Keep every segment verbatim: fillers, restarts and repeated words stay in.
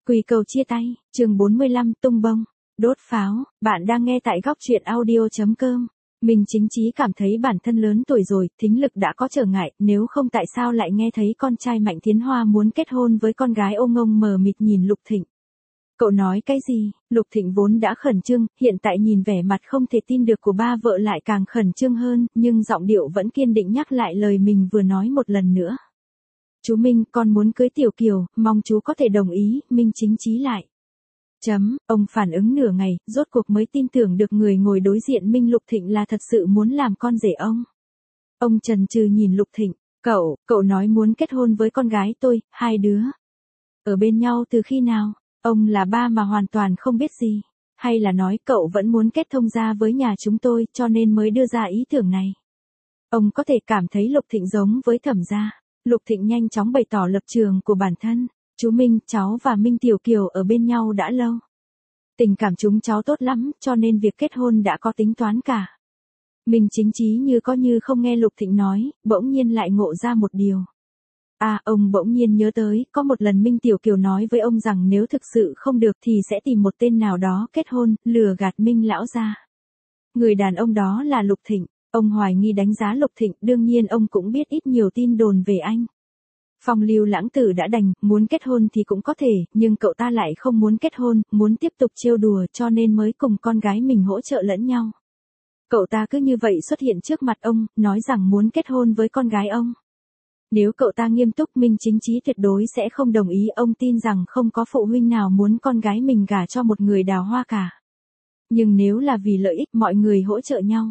Quy cầu chia tay, chương bốn mươi lăm, tung bông, đốt pháo, bạn đang nghe tại góc truyện audio.com. Mình chính chí cảm thấy bản thân lớn tuổi rồi, thính lực đã có trở ngại, nếu không tại sao lại nghe thấy con trai Mạnh Thiến Hoa muốn kết hôn với con gái Ô Ngông mờ mịt nhìn Lục Thịnh. Cậu nói cái gì? Lục Thịnh vốn đã khẩn trương, hiện tại nhìn vẻ mặt không thể tin được của ba vợ lại càng khẩn trương hơn, nhưng giọng điệu vẫn kiên định nhắc lại lời mình vừa nói một lần nữa. Chú Minh, con muốn cưới Tiểu Kiều, mong chú có thể đồng ý, Minh chính chí lại. Chấm, ông phản ứng nửa ngày, rốt cuộc mới tin tưởng được người ngồi đối diện Minh Lục Thịnh là thật sự muốn làm con rể ông. Ông chần chừ nhìn Lục Thịnh, cậu, cậu nói muốn kết hôn với con gái tôi, hai đứa. Ở bên nhau từ khi nào? Ông là ba mà hoàn toàn không biết gì. Hay là nói cậu vẫn muốn kết thông gia với nhà chúng tôi cho nên mới đưa ra ý tưởng này. Ông có thể cảm thấy Lục Thịnh giống với Thẩm gia. Lục Thịnh nhanh chóng bày tỏ lập trường của bản thân. Chú Minh, cháu và Minh Tiểu Kiều ở bên nhau đã lâu. Tình cảm chúng cháu tốt lắm, cho nên việc kết hôn đã có tính toán cả. Minh chính chí như có như không nghe Lục Thịnh nói, bỗng nhiên lại ngộ ra một điều. À, ông bỗng nhiên nhớ tới, có một lần Minh Tiểu Kiều nói với ông rằng nếu thực sự không được thì sẽ tìm một tên nào đó kết hôn, lừa gạt Minh lão gia. Người đàn ông đó là Lục Thịnh. Ông hoài nghi đánh giá Lục Thịnh, đương nhiên ông cũng biết ít nhiều tin đồn về anh. Phong Lưu Lãng Tử đã đành, muốn kết hôn thì cũng có thể, nhưng cậu ta lại không muốn kết hôn, muốn tiếp tục trêu đùa cho nên mới cùng con gái mình hỗ trợ lẫn nhau. Cậu ta cứ như vậy xuất hiện trước mặt ông, nói rằng muốn kết hôn với con gái ông. Nếu cậu ta nghiêm túc, Minh chính chí tuyệt đối sẽ không đồng ý, ông tin rằng không có phụ huynh nào muốn con gái mình gả cho một người đào hoa cả. Nhưng nếu là vì lợi ích mọi người hỗ trợ nhau.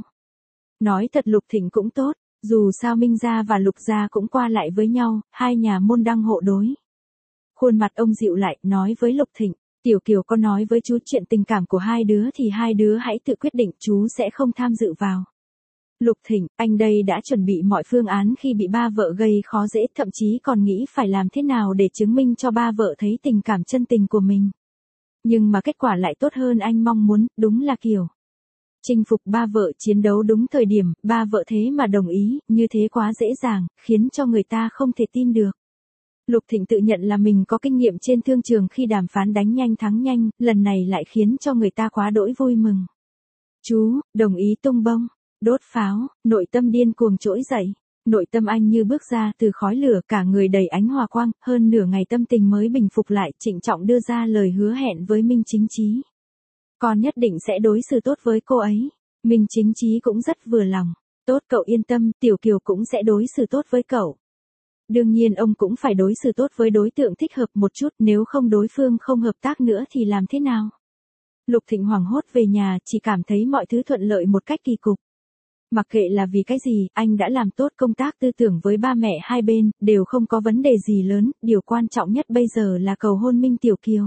Nói thật Lục Thịnh cũng tốt. Dù sao Minh gia và Lục gia cũng qua lại với nhau, hai nhà môn đăng hộ đối. Khuôn mặt ông dịu lại, nói với Lục Thịnh, Tiểu Kiều có nói với chú chuyện tình cảm của hai đứa thì hai đứa hãy tự quyết định, chú sẽ không tham dự vào. Lục Thịnh, anh đây đã chuẩn bị mọi phương án khi bị ba vợ gây khó dễ, thậm chí còn nghĩ phải làm thế nào để chứng minh cho ba vợ thấy tình cảm chân tình của mình. Nhưng mà kết quả lại tốt hơn anh mong muốn, đúng là Kiều. Chinh phục ba vợ, chiến đấu đúng thời điểm, ba vợ thế mà đồng ý, như thế quá dễ dàng, khiến cho người ta không thể tin được. Lục Thịnh tự nhận là mình có kinh nghiệm trên thương trường khi đàm phán đánh nhanh thắng nhanh, lần này lại khiến cho người ta quá đỗi vui mừng. Chú, đồng ý tung bông, đốt pháo, nội tâm điên cuồng trỗi dậy. Nội tâm anh như bước ra từ khói lửa, cả người đầy ánh hòa quang, hơn nửa ngày tâm tình mới bình phục lại, trịnh trọng đưa ra lời hứa hẹn với Minh chính chí. Con nhất định sẽ đối xử tốt với cô ấy. Minh chính chí cũng rất vừa lòng. Tốt, cậu yên tâm, Tiểu Kiều cũng sẽ đối xử tốt với cậu. Đương nhiên ông cũng phải đối xử tốt với đối tượng thích hợp một chút, nếu không đối phương không hợp tác nữa thì làm thế nào? Lục Thịnh hoảng hốt về nhà, chỉ cảm thấy mọi thứ thuận lợi một cách kỳ cục. Mặc kệ là vì cái gì, anh đã làm tốt công tác tư tưởng với ba mẹ hai bên, đều không có vấn đề gì lớn, điều quan trọng nhất bây giờ là cầu hôn Minh Tiểu Kiều.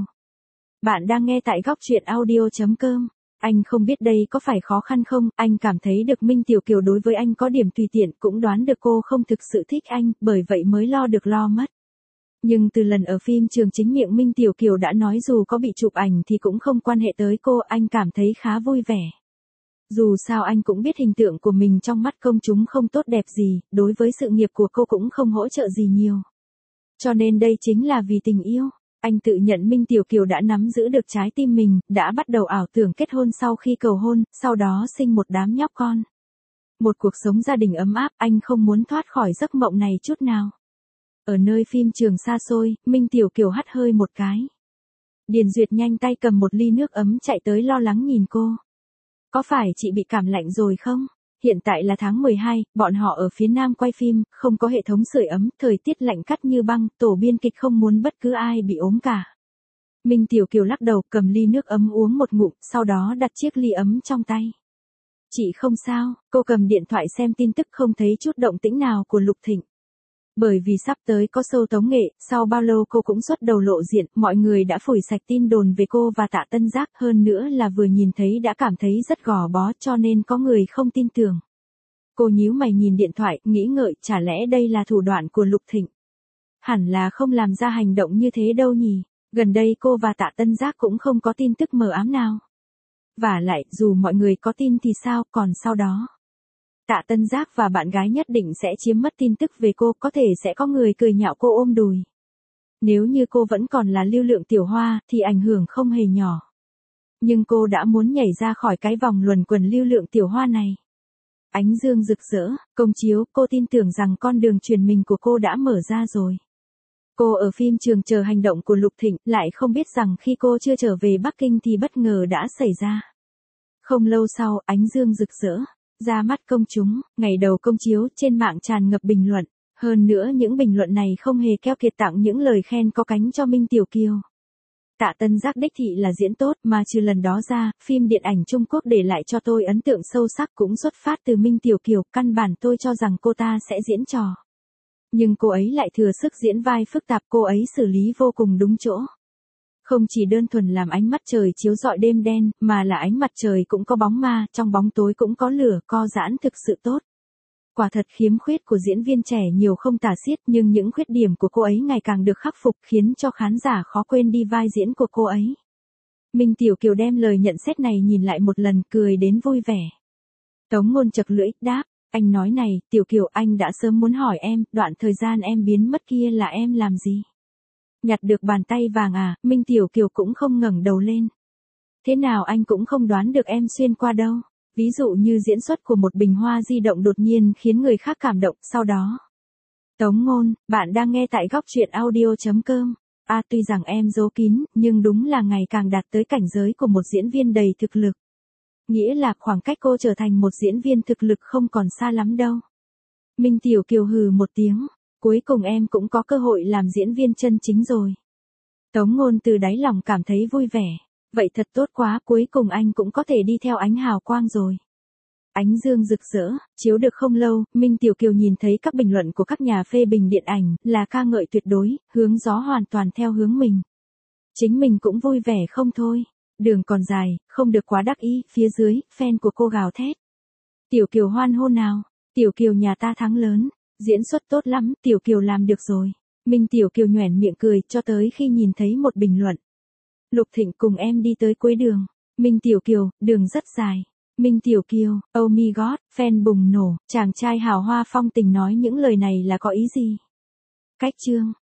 Bạn đang nghe tại góc truyện audio.com. Anh không biết đây có phải khó khăn không, anh cảm thấy được Minh Tiểu Kiều đối với anh có điểm tùy tiện, cũng đoán được cô không thực sự thích anh, bởi vậy mới lo được lo mất. Nhưng từ lần ở phim trường chính miệng Minh Tiểu Kiều đã nói dù có bị chụp ảnh thì cũng không quan hệ tới cô, anh cảm thấy khá vui vẻ. Dù sao anh cũng biết hình tượng của mình trong mắt công chúng không tốt đẹp gì, đối với sự nghiệp của cô cũng không hỗ trợ gì nhiều. Cho nên đây chính là vì tình yêu. Anh tự nhận Minh Tiểu Kiều đã nắm giữ được trái tim mình, đã bắt đầu ảo tưởng kết hôn sau khi cầu hôn, sau đó sinh một đám nhóc con. Một cuộc sống gia đình ấm áp, anh không muốn thoát khỏi giấc mộng này chút nào. Ở nơi phim trường xa xôi, Minh Tiểu Kiều hắt hơi một cái. Điền Duyệt nhanh tay cầm một ly nước ấm chạy tới lo lắng nhìn cô. Có phải chị bị cảm lạnh rồi không? Hiện tại là tháng mười hai, bọn họ ở phía Nam quay phim, không có hệ thống sưởi ấm, thời tiết lạnh cắt như băng, tổ biên kịch không muốn bất cứ ai bị ốm cả. Minh Tiểu Kiều lắc đầu, cầm ly nước ấm uống một ngụm, sau đó đặt chiếc ly ấm trong tay. Chị không sao, cô cầm điện thoại xem tin tức không thấy chút động tĩnh nào của Lục Thịnh. Bởi vì sắp tới có show tống nghệ, sau bao lâu cô cũng xuất đầu lộ diện, mọi người đã phủi sạch tin đồn về cô và Tạ Tân Giác, hơn nữa là vừa nhìn thấy đã cảm thấy rất gò bó cho nên có người không tin tưởng. Cô nhíu mày nhìn điện thoại, nghĩ ngợi, chả lẽ đây là thủ đoạn của Lục Thịnh? Hẳn là không làm ra hành động như thế đâu nhỉ, gần đây cô và Tạ Tân Giác cũng không có tin tức mờ ám nào. Vả lại, dù mọi người có tin thì sao, còn sau đó. Tạ Tân Giác và bạn gái nhất định sẽ chiếm mất tin tức về cô, có thể sẽ có người cười nhạo cô ôm đùi. Nếu như cô vẫn còn là Lưu Lượng Tiểu Hoa, thì ảnh hưởng không hề nhỏ. Nhưng cô đã muốn nhảy ra khỏi cái vòng luẩn quẩn Lưu Lượng Tiểu Hoa này. Ánh dương rực rỡ, công chiếu, cô tin tưởng rằng con đường truyền mình của cô đã mở ra rồi. Cô ở phim trường chờ hành động của Lục Thịnh, lại không biết rằng khi cô chưa trở về Bắc Kinh thì bất ngờ đã xảy ra. Không lâu sau, ánh dương rực rỡ, ra mắt công chúng, ngày đầu công chiếu, trên mạng tràn ngập bình luận. Hơn nữa những bình luận này không hề keo kiệt tặng những lời khen có cánh cho Minh Tiểu Kiều. Tạ Tân Giác đích thị là diễn tốt, mà trừ lần đó ra, phim điện ảnh Trung Quốc để lại cho tôi ấn tượng sâu sắc cũng xuất phát từ Minh Tiểu Kiều, căn bản tôi cho rằng cô ta sẽ diễn trò. Nhưng cô ấy lại thừa sức diễn vai phức tạp, cô ấy xử lý vô cùng đúng chỗ. Không chỉ đơn thuần làm ánh mắt trời chiếu rọi đêm đen, mà là ánh mặt trời cũng có bóng ma, trong bóng tối cũng có lửa, co giãn thực sự tốt. Quả thật khiếm khuyết của diễn viên trẻ nhiều không tả xiết, nhưng những khuyết điểm của cô ấy ngày càng được khắc phục, khiến cho khán giả khó quên đi vai diễn của cô ấy. Minh Tiểu Kiều đem lời nhận xét này nhìn lại một lần, cười đến vui vẻ. Tống Ngôn chật lưỡi, đáp, anh nói này, Tiểu Kiều, anh đã sớm muốn hỏi em, đoạn thời gian em biến mất kia là em làm gì? Nhặt được bàn tay vàng à? Minh Tiểu Kiều cũng không ngẩng đầu lên. Thế nào anh cũng không đoán được em xuyên qua đâu. Ví dụ như diễn xuất của một bình hoa di động đột nhiên khiến người khác cảm động, sau đó. Tống Ngôn, bạn đang nghe tại góc truyện audio chấm com. À, tuy rằng em giấu kín, nhưng đúng là ngày càng đạt tới cảnh giới của một diễn viên đầy thực lực. Nghĩa là khoảng cách cô trở thành một diễn viên thực lực không còn xa lắm đâu. Minh Tiểu Kiều hừ một tiếng, cuối cùng em cũng có cơ hội làm diễn viên chân chính rồi. Tống Ngôn từ đáy lòng cảm thấy vui vẻ. Vậy thật tốt quá, cuối cùng anh cũng có thể đi theo ánh hào quang rồi. Ánh dương rực rỡ, chiếu được không lâu, Minh Tiểu Kiều nhìn thấy các bình luận của các nhà phê bình điện ảnh, là ca ngợi tuyệt đối, hướng gió hoàn toàn theo hướng mình. Chính mình cũng vui vẻ không thôi. Đường còn dài, không được quá đắc ý, phía dưới, fan của cô gào thét. Tiểu Kiều hoan hô nào, Tiểu Kiều nhà ta thắng lớn, diễn xuất tốt lắm, Tiểu Kiều làm được rồi. Minh Tiểu Kiều nhoẻn miệng cười, cho tới khi nhìn thấy một bình luận. Lục Thịnh cùng em đi tới cuối đường. Minh Tiểu Kiều, đường rất dài. Minh Tiểu Kiều, oh my god, fan bùng nổ, chàng trai hào hoa phong tình nói những lời này là có ý gì? Cách chương.